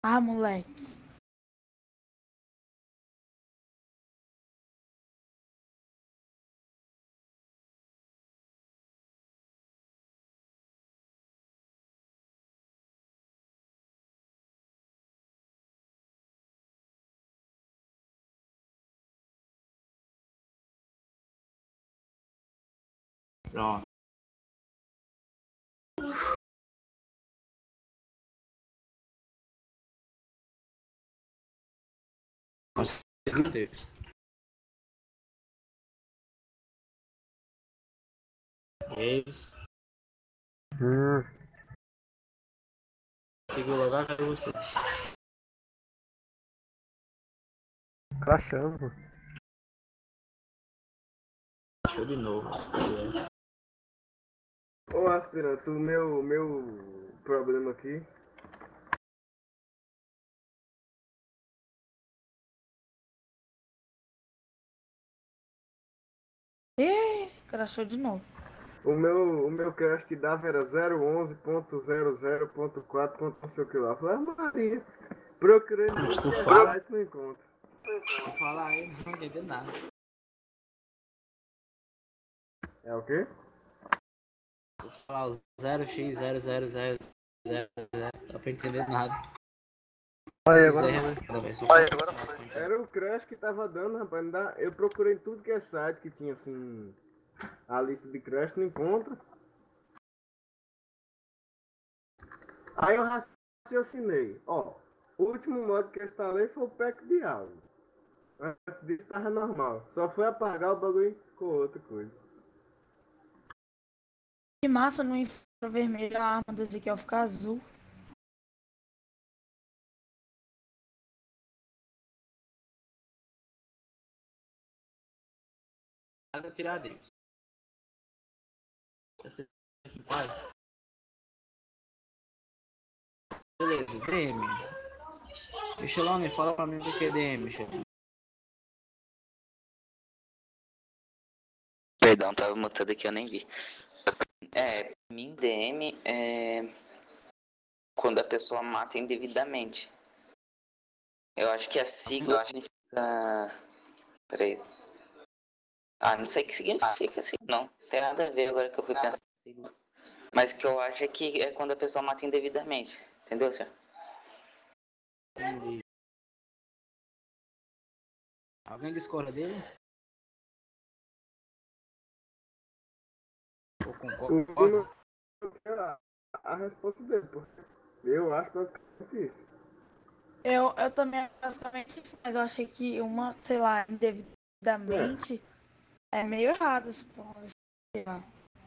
Ah, moleque. Pronto. Conseguiu, Davis? Davis. Conseguiu logar? Cadê você? Crachando. Achou de novo. Ô, aspirante, o meu problema aqui. Ih, crashou de novo. O meu crash que dava era 011.00.4. Não sei o que lá. Eu falei, Maria. Procurei Mas tudo tu que é fala, site, não encontro. tu fala aí, não vou entender nada. É o quê? Tu fala o 0x000000, não dá pra entender nada. Olha, Esse agora Zé foi. cada vez. Era o crash que tava dando, rapaz. Não dá. Eu procurei em tudo que é site que tinha assim. A lista de crash, não encontro. Aí eu raciocinei. Ó, o último modo que eu instalei foi o pack de áudio. Antes disso tava normal. Só foi apagar o bagulho e ficou outra coisa. Que massa no infravermelho a arma do Ezequiel ficar azul. Nada tirar dele. Você quase. Beleza, DM. Michelone, fala pra mim o que é DM, Michelone. Perdão, tava mutado aqui, eu nem vi. Pra mim, DM é quando a pessoa mata indevidamente. Eu acho que a sigla significa. Peraí. Ah, não sei o que significa assim, não. Não tem nada a ver agora que eu fui pensar na sigla. Mas o que eu acho é que é quando a pessoa mata indevidamente. Entendeu, senhor? Entendi. Alguém discorda dele? Ou O concorda? Bruno é a resposta dele, pô. Eu acho basicamente isso. Eu também basicamente isso, mas eu achei que uma, sei lá, indevidamente é meio errado esse ponto, sei lá.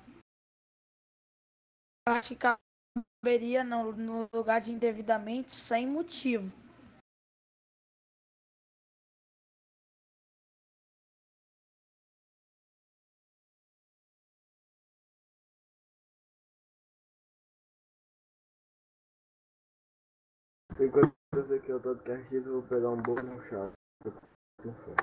Eu acho que caberia no lugar de indevidamente sem motivo. Enquanto eu sei que eu tô de carquice, eu vou pegar um bolo no chá. Não foi.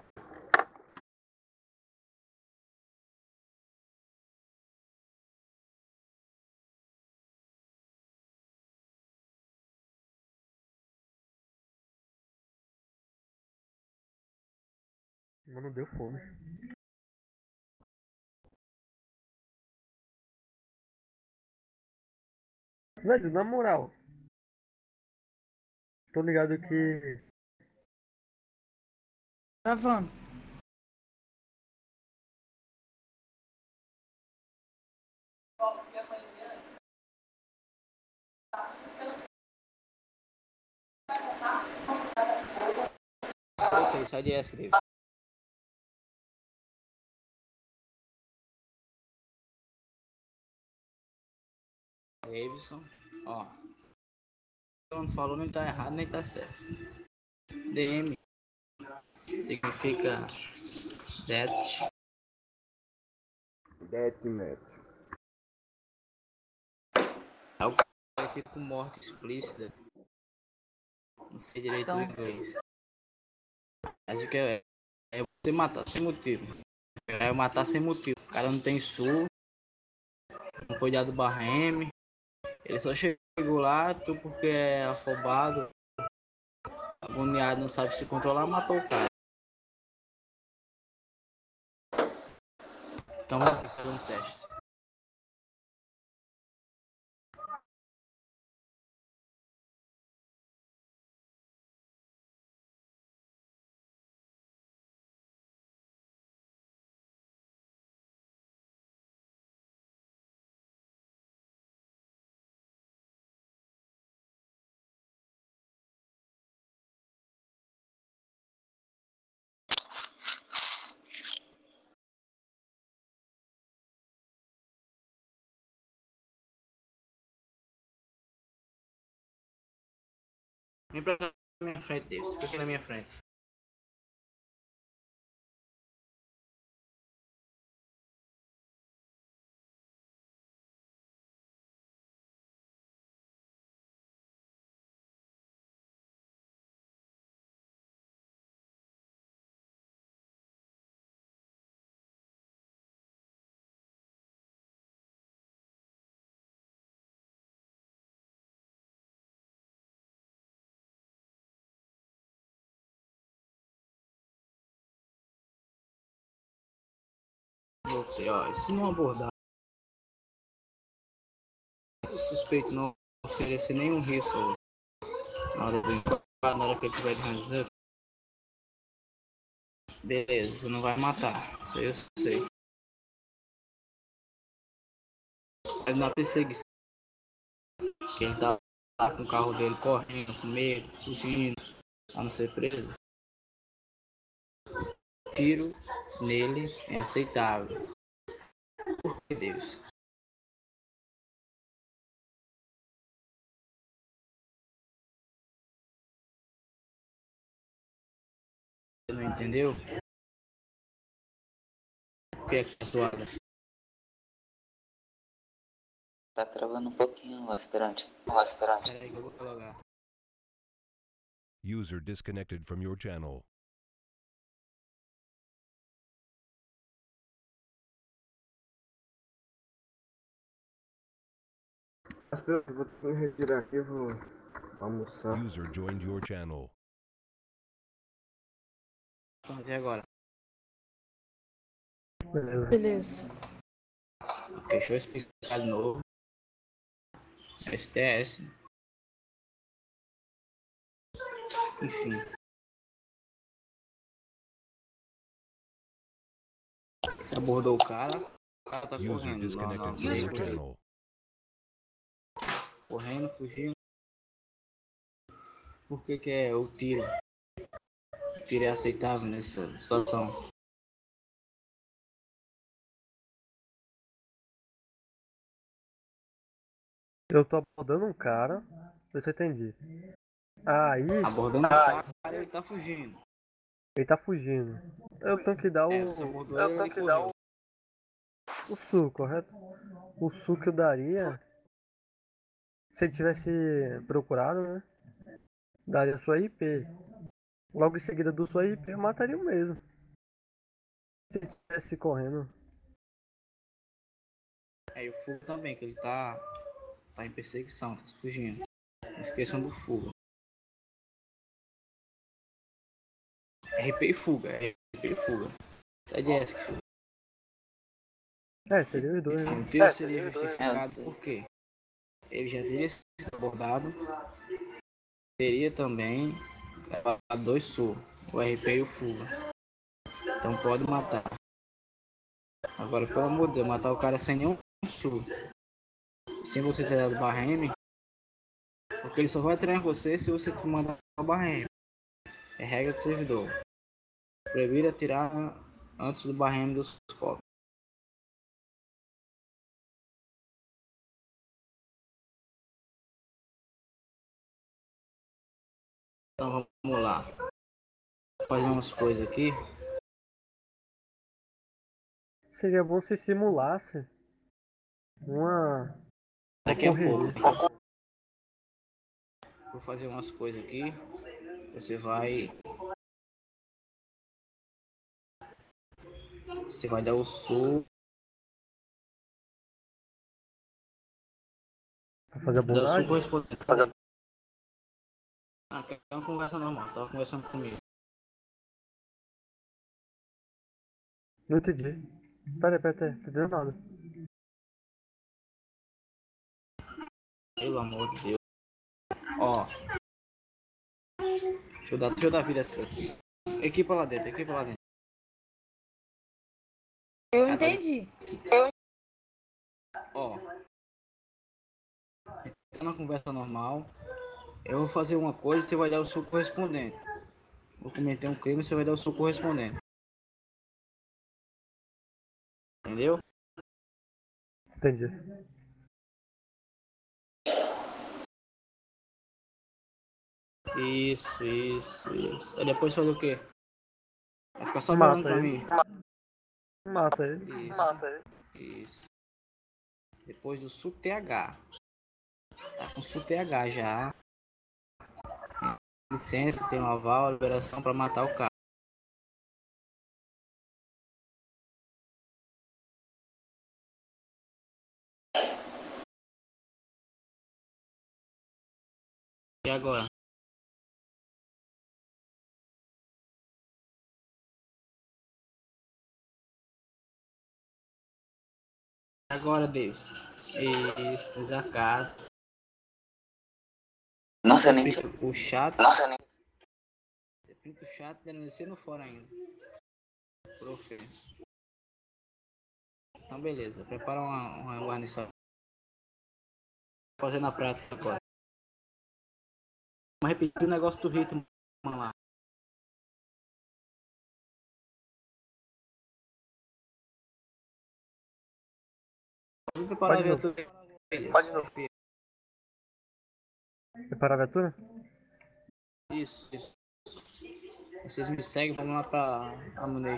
Mas não deu fome. Velho, na moral, tô ligado que. Gravando. Ok, sai de S, Davis. Davidson, ó. Não falou nem tá errado nem tá certo. DM significa death. Deathmatch. É o parecido com morte explícita. Não sei direito o Então, inglês. Mas o que é você matar sem motivo. É matar sem motivo. O cara não tem sul, não foi dado barra M. Ele só chegou lá, tu porque é afobado, Agoniado, não sabe se controlar, matou o cara. Então vamos fazer um teste. Vem pra cá na minha frente, Davis. Fica aqui na minha frente. Voltei, ó. E se não abordar, o suspeito não oferecer nenhum risco a você. Na hora do encontro, na hora que ele tiver de resolver, beleza, você não vai matar. Isso aí eu sei. Mas na perseguição, que ele tá lá com o carro dele correndo, com medo, fugindo, a não ser preso. Tiro nele é aceitável. Por que Deus? Você não entendeu? O que é que é suada? Tá travando um pouquinho o aspirante. O aspirante. Peraí que eu vou colocar. User disconnected from your channel. Espera, eu vou me retirar aqui, eu vou almoçar. User joined your channel. Pronto, e agora? Beleza. Beleza. Ok, deixa eu explicar de novo. STS. Enfim. Você abordou o cara tá User correndo. disconnected from User your channel. correndo, fugindo. Por que é o tiro? O tiro é aceitável nessa situação. Eu tô abordando um cara. Ver se eu entendi. Aí, Abordando o cara, ele tá fugindo. ele tá fugindo. Eu tenho que dar Você abordou ele, ele correu. o sul, correto? O sul que eu daria. Se ele tivesse procurado, né? Daria sua IP. Logo em seguida do sua IP, eu mataria o mesmo. Se ele estivesse correndo. É, e o Fuga também, que ele tá em perseguição, tá fugindo. Não esqueçam do Fuga. RP e Fuga, RP e Fuga. Sai de ESC, filho. Seria os dois, né? O tiro seria justificado porque ele já teria sido abordado, teria também levado 2 SU, o RP e o Fuga. Então pode matar. Agora, pelo amor de Deus, matar o cara sem nenhum SU, sem você ter dado barreme, porque ele só vai atirar em você se você mandar o barreme. É regra do servidor. Proibir atirar antes do barreme dos focos. Então vamos lá. Vou fazer umas coisas aqui. Seria bom se simulasse uma Daqui a pouco. correria. Vou fazer umas coisas aqui. Você vai. Você vai dar o sul. Pra fazer a Dar o sul abordagem. correspondente. Ah, quer uma conversa normal, tava conversando comigo. Não entendi. Pera aí, tô entendendo nada. Pelo amor de Deus. Ó, deixa eu dar vida aqui. Equipa lá dentro, equipa lá dentro. Eu entendi. Ó, tá na conversa normal. Eu vou fazer uma coisa e você vai dar o seu correspondente. Vou cometer um crime e você vai dar o seu correspondente. Entendeu? Entendi. Isso. Aí depois fazer o quê? Vai ficar só olhando Mata pra ele. mim. Mata ele. Isso. Depois do SUTH. Tá com SUTH já. Licença, tem um aval, liberação pra matar o cara. E agora? Agora, Deus. Isso, desacato. Nossa, Você nem. pinta o chato. Nossa, nem. Você pinta o chato, denúncia no fora ainda. Por ofensa. Então, beleza. Prepara uma guarnição. Vou fazer na prática agora. Vamos repetir o negócio do ritmo. Vamos lá. Vou preparar a Pode de novo. viatura. Pode de novo. Preparar a viatura? Isso. Vocês me seguem, vamos lá pra Amunei.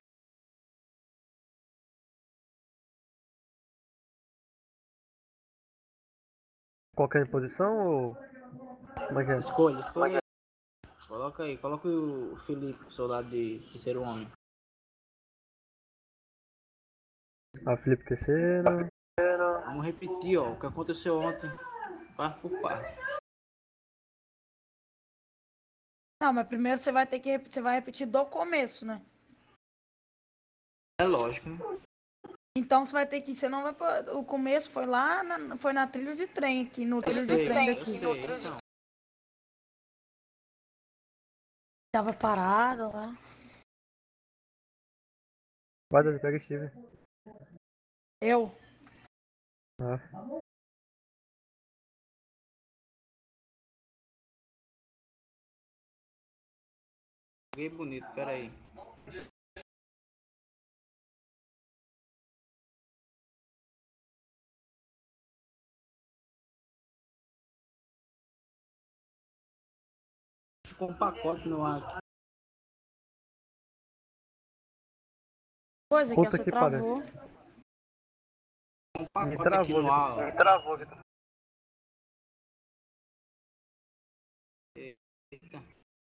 Qualquer posição ou. Como é que é? Escolha. Coloca o Felipe, soldado de terceiro homem. Felipe terceiro. Vamos repetir, ó, o que aconteceu ontem, parte por parte. Não, mas primeiro você vai ter que você vai repetir do começo, né? É lógico, né? Então você vai ter que. Você não vai. O começo foi lá, foi na trilha de trem aqui, no trilho de trem Eu daqui. sei, então. Tava parado lá. Vai, Davi, pega Steve. Eu. Ah. Joguei bonito, peraí. Ficou um pacote no ar. Pois é, que Puta você que pariu. travou. Um Me pacote aqui travou, no ar. Me travou, Vitor. Eita.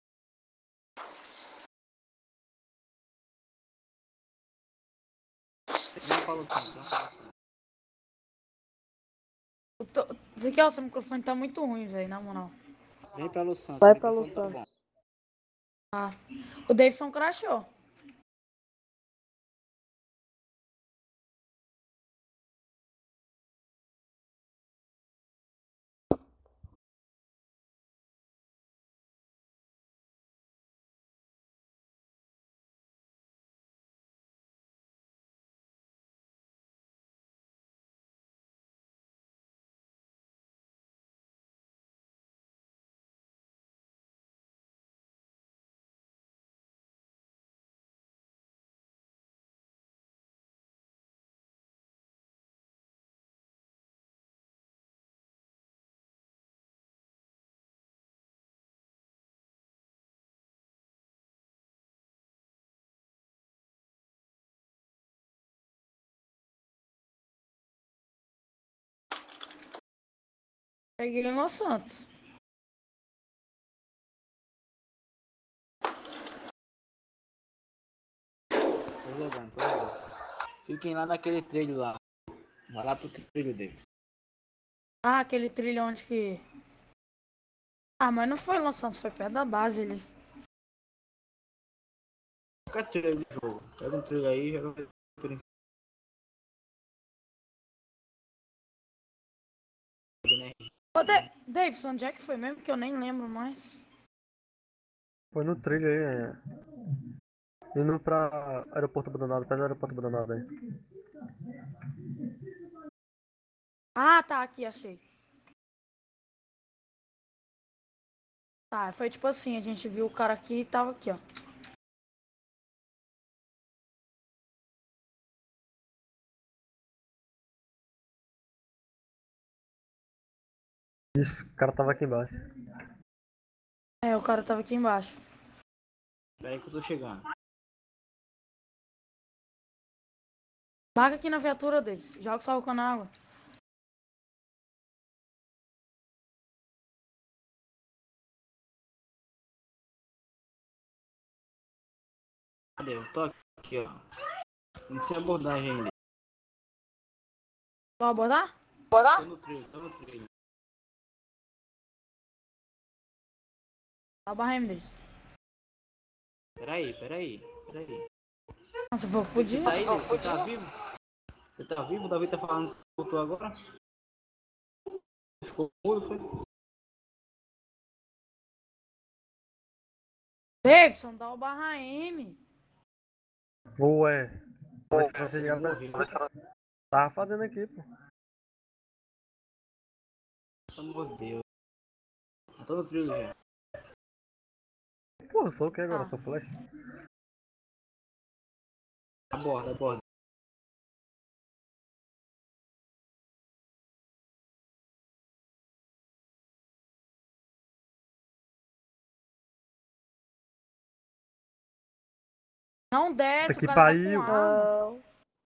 Vem, Paulo Santos. Ezequiel, seu microfone tá muito ruim, velho, na moral. Vem pra Los Santos. Vai o pra microfone Los tá Santos. bom. Ah. O Davidson crashou. Peguei em Los Santos. Tô jogando. Fiquem lá naquele trilho lá. Vai lá pro trilho deles. Ah, aquele trilho onde que. Ah, mas não foi Los Santos, foi perto da base ali. Qualquer trilha do jogo. Pega um trilha aí e joga por em cima, né? Ô, Davidson, onde é que foi mesmo? Que eu nem lembro mais. Foi no trilho aí, indo pra aeroporto abandonado, perto do aeroporto abandonado aí. Ah, tá, aqui, achei. Tá, foi tipo assim, a gente viu o cara aqui e tava aqui, ó. Isso, o cara tava aqui embaixo. É, o cara tava aqui embaixo. Pera aí que eu tô chegando. Marca aqui na viatura deles. Joga o salvo na água. Cadê? Eu tô aqui, ó. Iniciei a abordagem ainda. Vou abordar? Tô no trilho, tô no trilho. Tá o barrem deles. Peraí. Nossa, vou Você podia. tá aí, David? Você tá vivo? Você tá vivo? O Davi tá falando com tu agora? Ficou mudo, foi? Davidson, dá o barra M. Ué. Mas pra você Você ligar pra... morreu. Tava fazendo aqui, pô. Pelo amor de Deus. Eu tô no trilho já. Pô, eu sou o que agora? Tá. Sou flash? Aborda. Não Puta desce, o que cara tá com pariu! arma.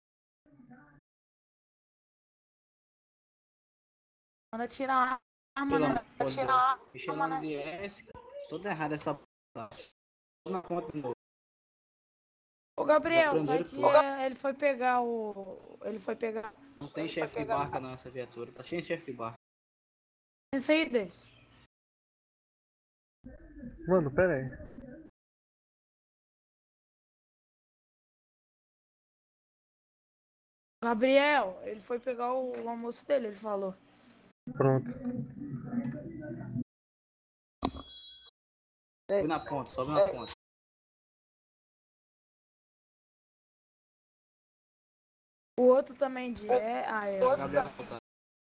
Manda tirar a arma, Pelo né? amor de Deus. Michelin de S. Toda errada essa p. Na conta de novo. Ô, Gabriel, sai Desaprenderam que tudo. ele foi pegar o... Ele foi pegar... Não tem chefe de barca não, essa viatura. Tá cheio de chefe de barca. Esse aí, Davidson. Mano, pera aí. Gabriel, ele foi pegar o almoço dele, ele falou. Pronto. Sobe na ponta. O outro também de... Ah, é. Gabriel vai contar.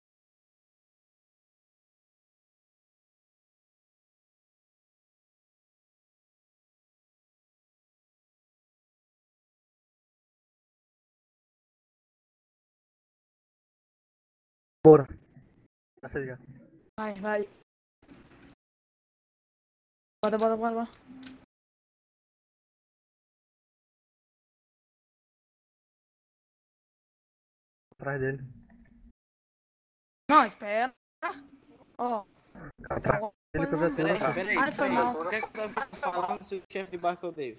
Bora. Pra você ligar. Vai. Bora. Atrás dele. Não, espera. Ó, tem Atrás alguma dele que eu vi coisa a não. tua. Peraí. Foi mal. O que é que o Davi tá falando se o chefe de barca é o David?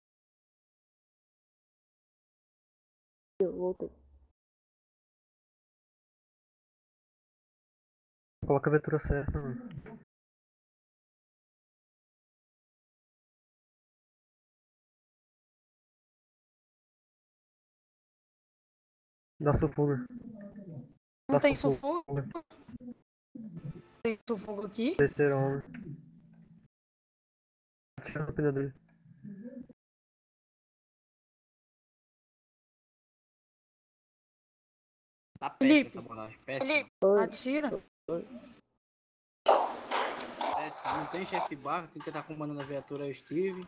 Coloca a aventura certa, mano. Dá sufuga. Não Dá tem sufuga. sufoco? Tem sufoco aqui? Terceiro homem. Tira o pneu dele. Tá péssima essa Felipe, abordagem. Péssima. atira. Péssima. Não tem chefe de barca. Quem tá comandando a viatura é o Steve.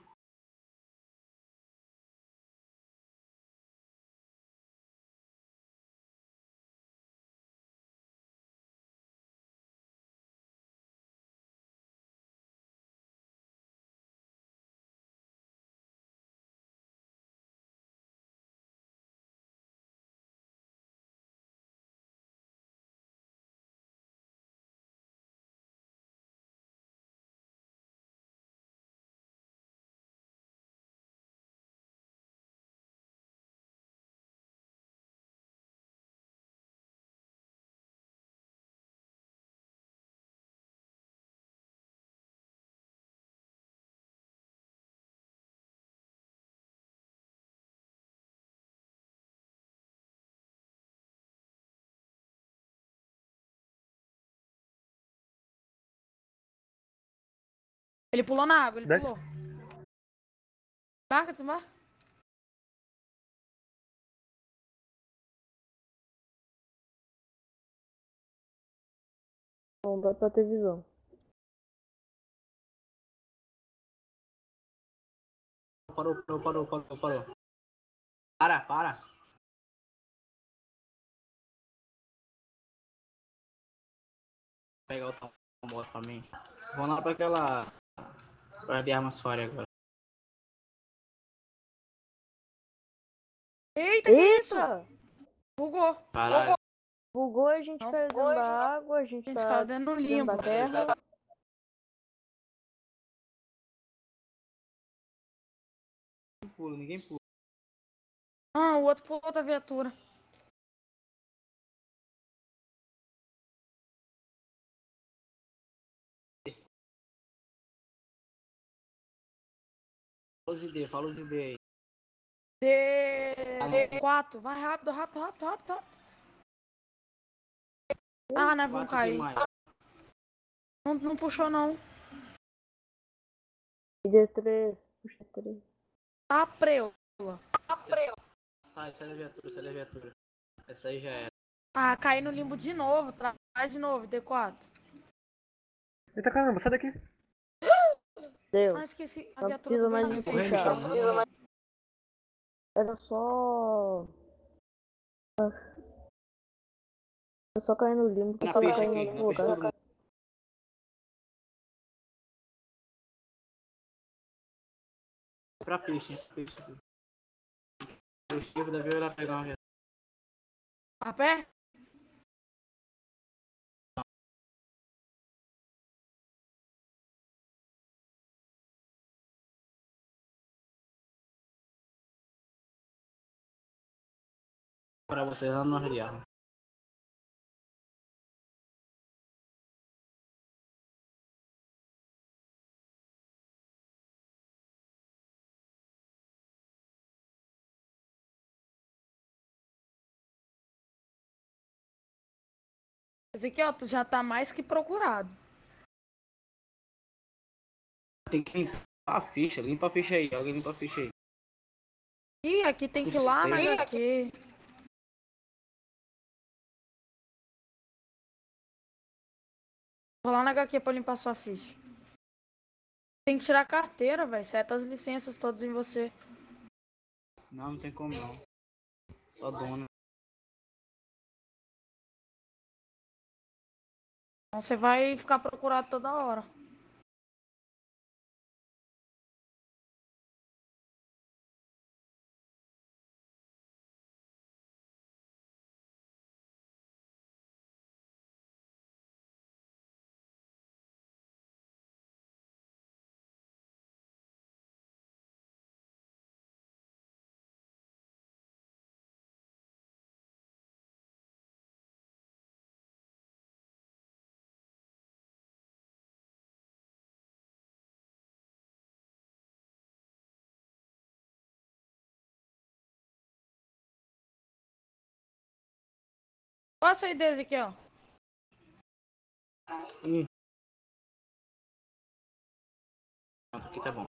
Ele pulou na água, ele Desce. pulou. Embarca, desembarca. Não dá pra ter visão. Parou. Para. Pegar o tambor pra mim. Vou lá pra aquela. Pra de armas fire agora. Eita, que isso? Eita! Bugou. Caralho. Bugou, a gente Não, caiu dentro da água, a gente Gente, tá caiu dentro do dentro limbo. da terra. Ninguém pula. Ah, o outro pulou da viatura. Fala os ideias aí. D4. Vai rápido. Ah, né? Vamos Quatro que cair. mais. Não puxou, não. D3, puxa 3. Tá preula. Sai da viatura. Essa aí já era. Ah, caí no limbo de novo. Traz de novo, D4. Eita caramba, sai daqui. Deu. Ah, esqueci. A Não viatura precisa do mais Bernardo. me Correndo, puxar. Michel. Era só. Eu só cair no limbo que Na você vai peixe cair em aqui. outro Na peixe lugar. todo mundo. Pra peixe. O Chico deve ir lá pegar uma viatura. A pé? Pra vocês lá no Rio. Ezequiel, tu já tá mais que procurado. Tem que limpar a ficha. Limpa a ficha aí. Alguém limpa a ficha aí. Ih, aqui tem que ir lá na HQ. Vou lá na HQ pra limpar sua ficha. Tem que tirar a carteira, velho. Seta as licenças todas em você. Não tem como não. Só dona. Então você vai ficar procurado toda hora. Qual a sua ideia, Ezequiel? Aqui tá bom.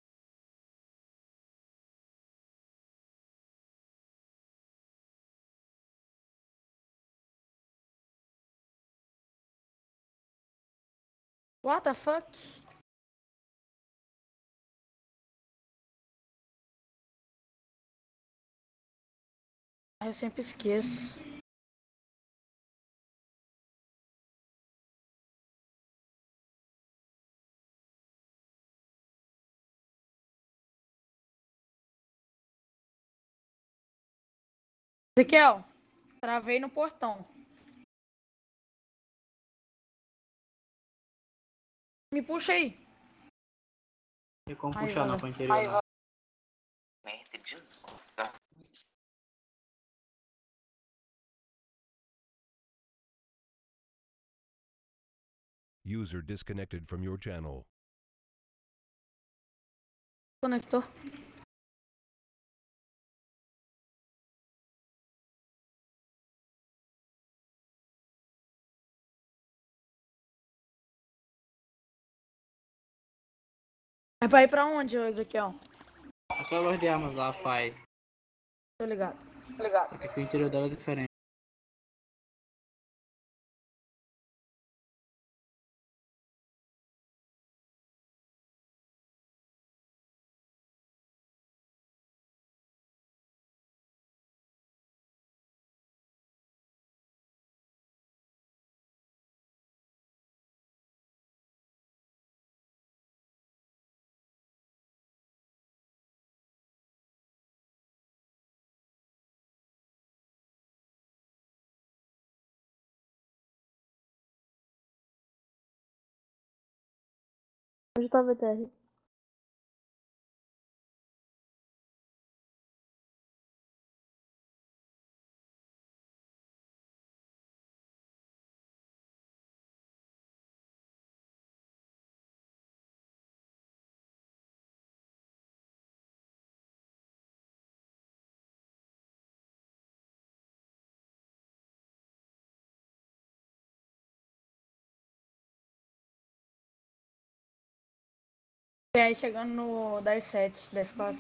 What the fuck? Eu sempre esqueço. Ezequiel, travei no portão. Me puxa aí. Tem como Aí, puxar não valeu. pra interior não. Merda de novo, tá? User disconnected from your channel. Conectou. É pra ir pra onde, ô Ezequiel? Aquela loja de armas lá faz. Tô ligado. Porque que o interior dela é diferente. Onde tá o VTR? E aí chegando no 10-7, 10-4.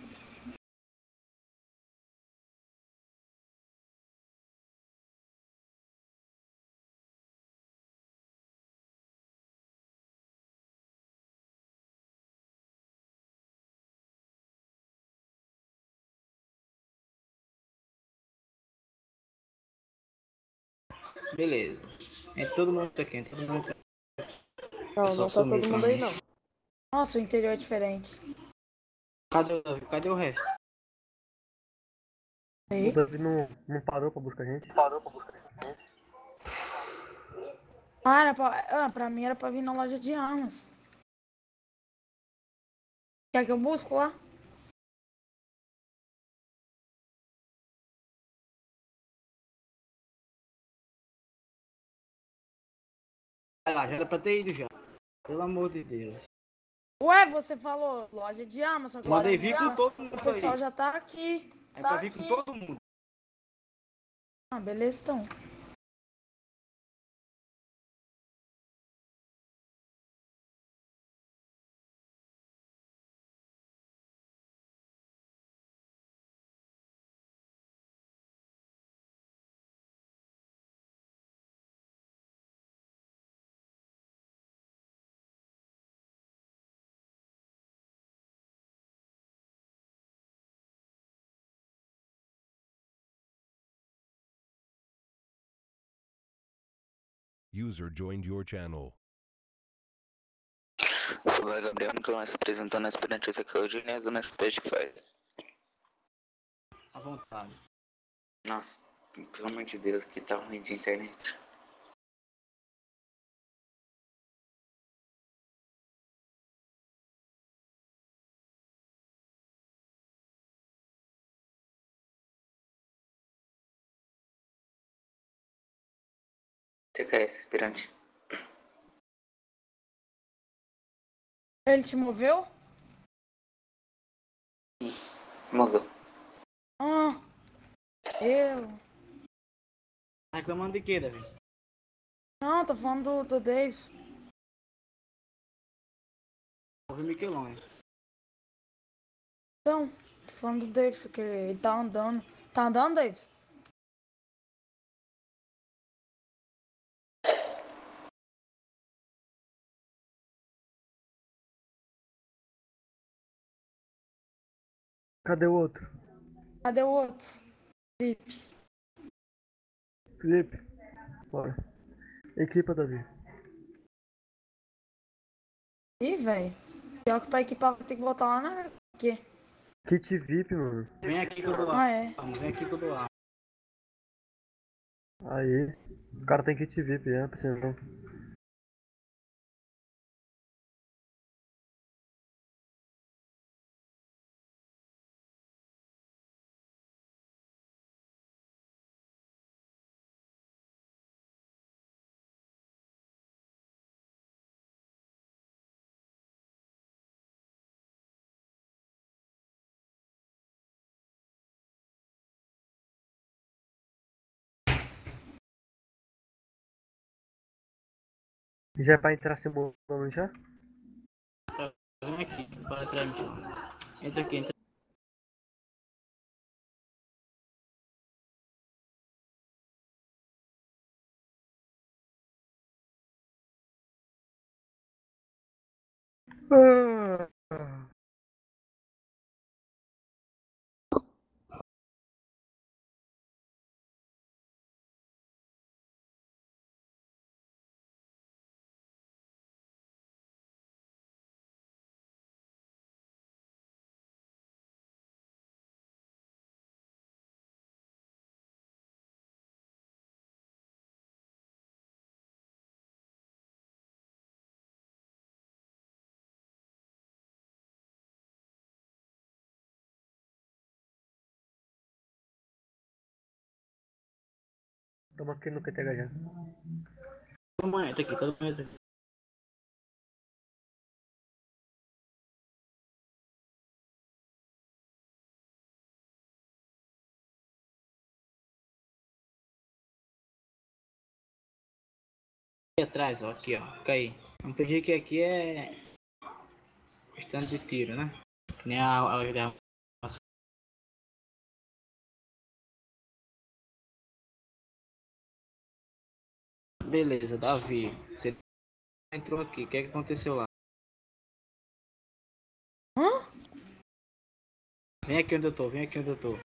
Beleza. Entra todo mundo aqui, entra todo mundo aqui. Não, Só não tá sumir todo pra mundo aí mim. não. Nossa, o interior é diferente. Cadê o resto? O Aí. Davi não parou pra buscar a gente. Pra mim era pra vir na loja de armas. Quer que eu busco lá? Vai lá, já era pra ter ido já. Pelo amor de Deus. Ué, você falou loja de armas, só que Mandei vir com todo o mundo pessoal aí. já tá aqui. É pra vir com todo mundo. Ah, beleza então. User joined your channel. Fala, Gabriel Nicolás apresentando a aspirante Ezequiel Diniz do Spotify. À vontade. Nossa, pelo amor de Deus, que tá ruim de internet. TKS, aspirante. Ele te moveu? Moveu. Ah, eu. Tá reclamando de quê, Davi? Não, tô falando do Davis. Ouvi Miquelon. Então, tô falando do Davis, que ele tá andando. Tá andando, Davis? Cadê o outro? Cadê o outro? Felipe. Felipe, bora. Equipa, Davi. Ih, velho. Pior que pra equipar vai ter que voltar lá na. Aqui. Kit VIP, mano. Vem aqui que eu dou Ah, é. arma. Vem aqui que eu dou arma. Aí. O cara tem kit VIP, precisa não. Já é pra entrar simulando já? Vem aqui, para entrar então. Entra aqui, entra. Ah, toma aqui no QTH já. Todo mundo entra aqui, todo mundo entra aqui. Aqui atrás, ó, aqui, ó. Fica aí. Vamos fingir que aqui é stand de tiro, né? Que nem a beleza, Davi. Você entrou aqui. O que é que aconteceu lá? Hã? Vem aqui onde eu tô, vem aqui onde eu tô.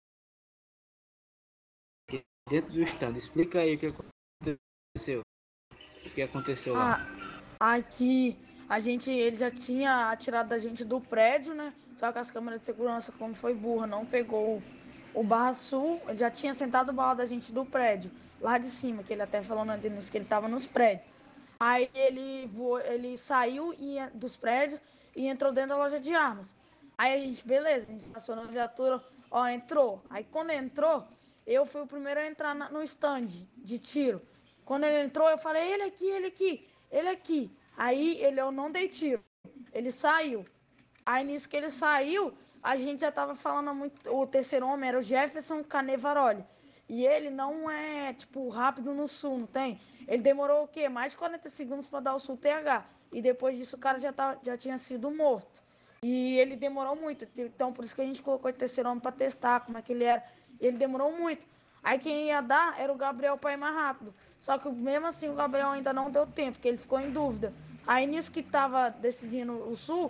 Dentro do stand. Explica aí o que aconteceu. O que aconteceu lá? Aqui ele já tinha atirado a gente do prédio, né? Só que as câmeras de segurança, como foi burra, não pegou o Barra Sul. Ele já tinha sentado o bala da gente do prédio, lá de cima, que ele até falou na denúncia que ele tava nos prédios. Aí ele saiu dos prédios e entrou dentro da loja de armas. Aí a gente, beleza, a gente passou na viatura, ó, entrou. Aí quando entrou, eu fui o primeiro a entrar no stand de tiro. Quando ele entrou, eu falei, ele aqui, ele aqui, ele aqui. Aí eu não dei tiro, ele saiu. Aí nisso que ele saiu, a gente já tava falando muito. O terceiro homem era o Jefferson Canevaroli. E ele não é, tipo, rápido no sul, não tem? Ele demorou o quê? Mais de 40 segundos para dar o sul TH. E depois disso o cara já tinha sido morto. E ele demorou muito. Então por isso que a gente colocou o terceiro homem para testar como é que ele era. Ele demorou muito. Aí quem ia dar era o Gabriel para ir mais rápido. Só que mesmo assim o Gabriel ainda não deu tempo, porque ele ficou em dúvida. Aí nisso que tava decidindo o sul,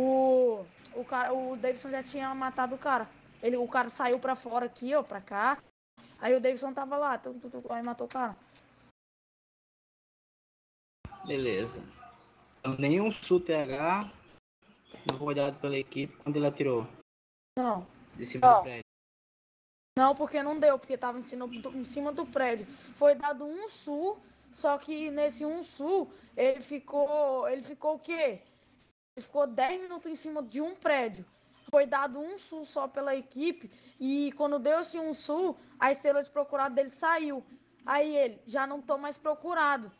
o Davidson já tinha matado o cara. O cara saiu pra fora aqui, ó, pra cá. Aí o Davidson tava lá, aí matou o cara. Beleza. Então, nenhum Sul TH não foi olhado pela equipe quando ele atirou Não. de cima do prédio. Não, porque não deu, porque tava em cima do prédio. Foi dado um sul, só que nesse um sul, ele ficou o quê? Ele ficou 10 minutos em cima de um prédio. Foi dado um sul só pela equipe e quando deu esse um sul, a estrela de procurado dele saiu. Aí ele, já não tô mais procurado.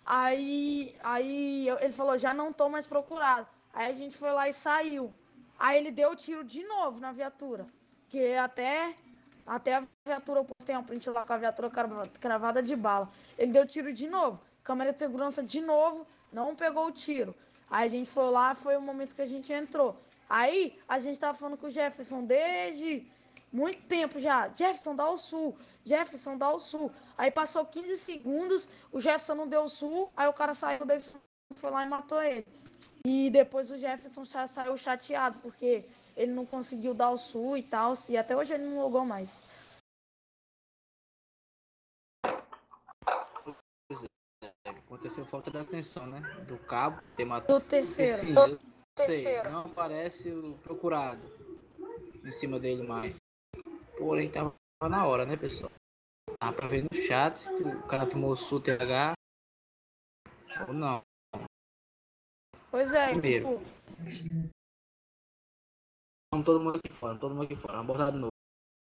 Aí ele falou, já não tô mais procurado. Aí a gente foi lá e saiu. Aí ele deu o tiro de novo na viatura. Que até a viatura, o povo tem um print lá com a viatura cravada de bala. Ele deu tiro de novo. Câmera de segurança de novo, não pegou o tiro. Aí a gente foi lá, foi o momento que a gente entrou. Aí a gente tava falando com o Jefferson desde muito tempo já. Jefferson, dá o sul. Jefferson, dá o sul. Aí passou 15 segundos, o Jefferson não deu o sul, aí o cara saiu, o Davidson foi lá e matou ele. E depois o Jefferson saiu chateado, porque ele não conseguiu dar o sul e tal, e até hoje ele não logou mais. Aconteceu falta de atenção, né? Do cabo ter matado. Do terceiro. Sim, eu sei. Não aparece o procurado em cima dele mais. Porém, tava na hora, né, pessoal? Dá pra ver no chat se o cara tomou o Sul TH ou não. Pois é, Primeiro. tipo, Vamos todo mundo aqui fora, todo mundo aqui fora. Vamos abordar de novo.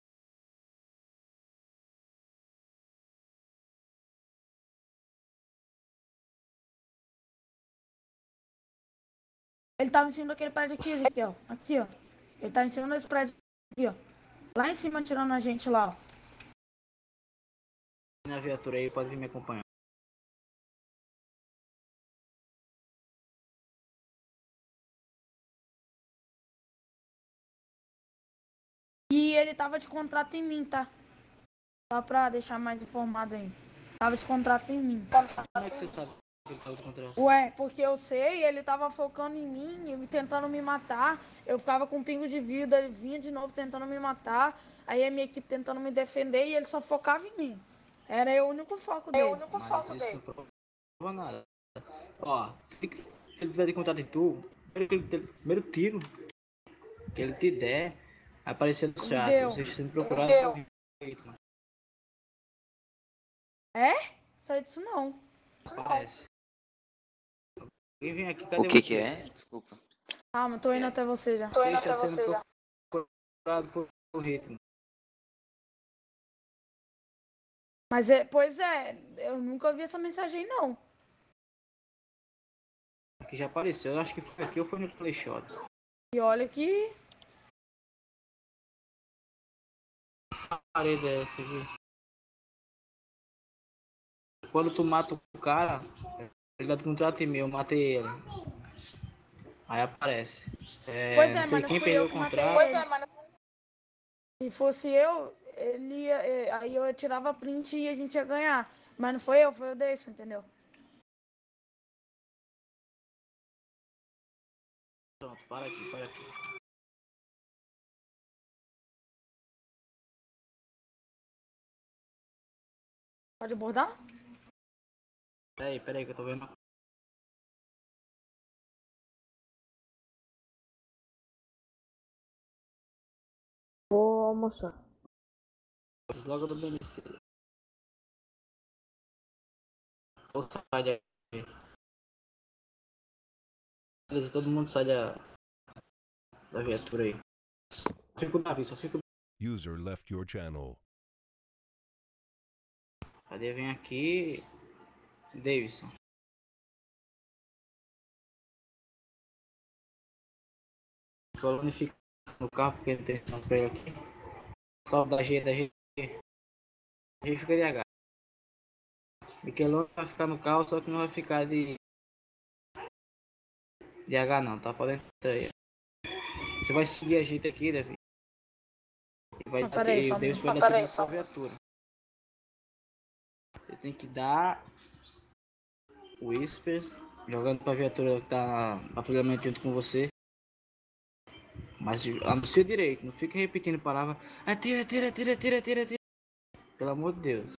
ele tava em cima daquele prédio aqui, Ezequiel. Aqui, ó. Ele tá em cima desse prédio aqui, ó. Lá em cima tirando a gente lá, ó. Na viatura aí, pode vir me acompanhar. ele tava de contrato em mim, tá? Só pra deixar mais informado aí. Tava de contrato em mim. Como é que você sabe que ele tava de contrato? Ué, porque eu sei, ele tava focando em mim, tentando me matar. Eu ficava com um pingo de vida, ele vinha de novo tentando me matar. Aí a minha equipe tentando me defender e ele só focava em mim. Era eu o único foco dele. Mas isso não prova nada. Ó, se ele tiver de contrato em tu, primeiro tiro que ele te der, vai aparecer no chat. Deu. Vocês sendo procurados por ritmo. É? Sai disso não. Aparece. Alguém vem aqui, cadê O que você? que é? Desculpa. Calma, tô indo até você já. Você está sendo procurado por ritmo. Mas pois é, eu nunca vi essa mensagem não. Aqui já apareceu, eu acho que foi aqui ou foi no Playshot. E olha que Parei dessa aqui. Quando tu mata o cara, ele dá de contrato em mim, eu matei ele. Aí aparece. Pois é, não sei mas quem não fui eu perdeu o que matei contrato. ele. Se fosse eu, ele ia, aí eu tirava print e a gente ia ganhar. Mas não foi eu, foi o Deixo, entendeu? Pronto, para aqui, para aqui. Pode abordar? Peraí que eu tô vendo. Vou almoçar. Logo do BNC. Ou sai daí. Beleza, todo mundo sai da viatura aí. Só fica o Davi, só fica o... User left your channel. Cadê? Vem aqui. Davidson. O Solone fica no carro porque não tem som pra ele aqui. Sobe da G. G fica de H. Michelone vai ficar no carro, só que não vai ficar de H não, tá? Pode entrar aí. Você vai seguir a gente aqui, Davi. E vai Peraí, o só Davis vai dar tudo na sua viatura. Você tem que dar o Whispers, jogando pra viatura que tá na patrulhamento junto com você. Mas anuncia direito, não fica repetindo palavra. Atira. Pelo amor de Deus.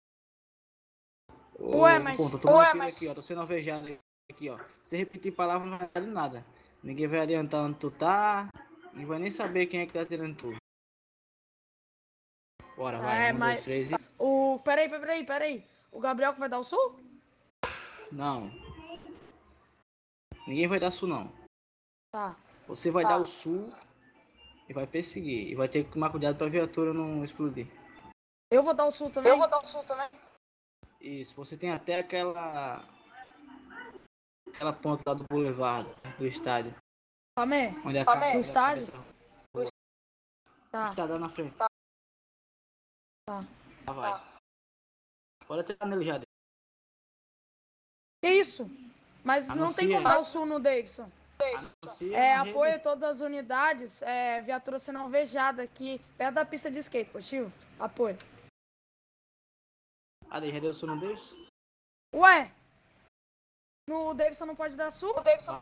Ué, mas... Tô tomando tiro aqui, ó. Tô sendo alvejado aqui, ó. Se repetir palavra não vai dar nada. Ninguém vai adiantar onde tu tá. E vai nem saber quem é que tá atirando tu. Bora, vai. 1, 2, 3 e... Peraí. O Gabriel que vai dar o sul? Não. Ninguém vai dar sul, não. Tá. Você vai dar o sul e vai perseguir. E vai ter que tomar cuidado pra viatura não explodir. Eu vou dar o sul também. Isso, você tem até aquela ponta lá do boulevard, do estádio. Pamé? Onde a Do estádio? Tá. Estádio lá na frente. Tá. Lá vai. Pode atirar nele já. Que isso? Mas não tem como dar o sul no Davidson. Apoio todas as unidades, viatura sendo alvejada aqui, perto da pista de skate, positivo? Apoio. Já deu sul no Davis? Ué? No Davidson não pode dar sul?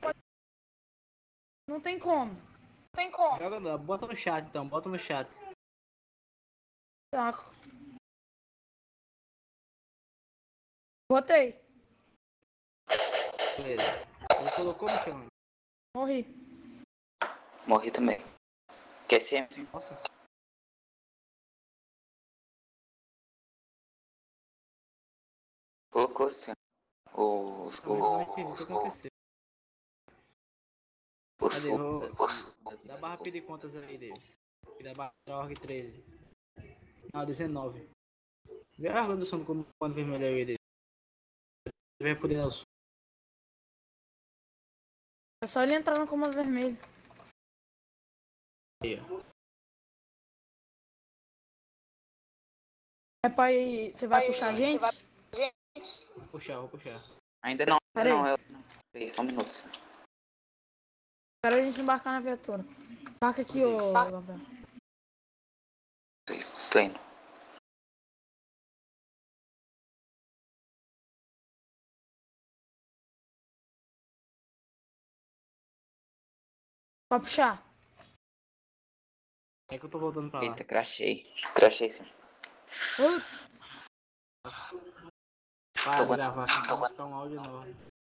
Não tem como. Joga não, bota no chat então, bota no chat. Saco. Botei. Beleza. Ele colocou no chão. Morri também. Quer sempre? Nossa. Colocou sim. Não entendi o que aconteceu. Cadê? Dá barra pedir contas aí, Davis. E da barra org 13. Não, 19. Vê a organização do comando vermelho aí, Davis. Você vai poder dar o sul. É só ele entrar no comando vermelho. Aí, ó. Você vai puxar a gente? Vou puxar. Ainda não. Peraí. Peraí, só um minuto. Espera a gente embarcar na viatura. Embarca aqui, ô Gabriel. Tô indo. Pra puxar. É que eu tô voltando pra lá. Eita, crachei. Crachei sim. Uh, Para de gravar aqui, senão vai ficar um áudio enorme.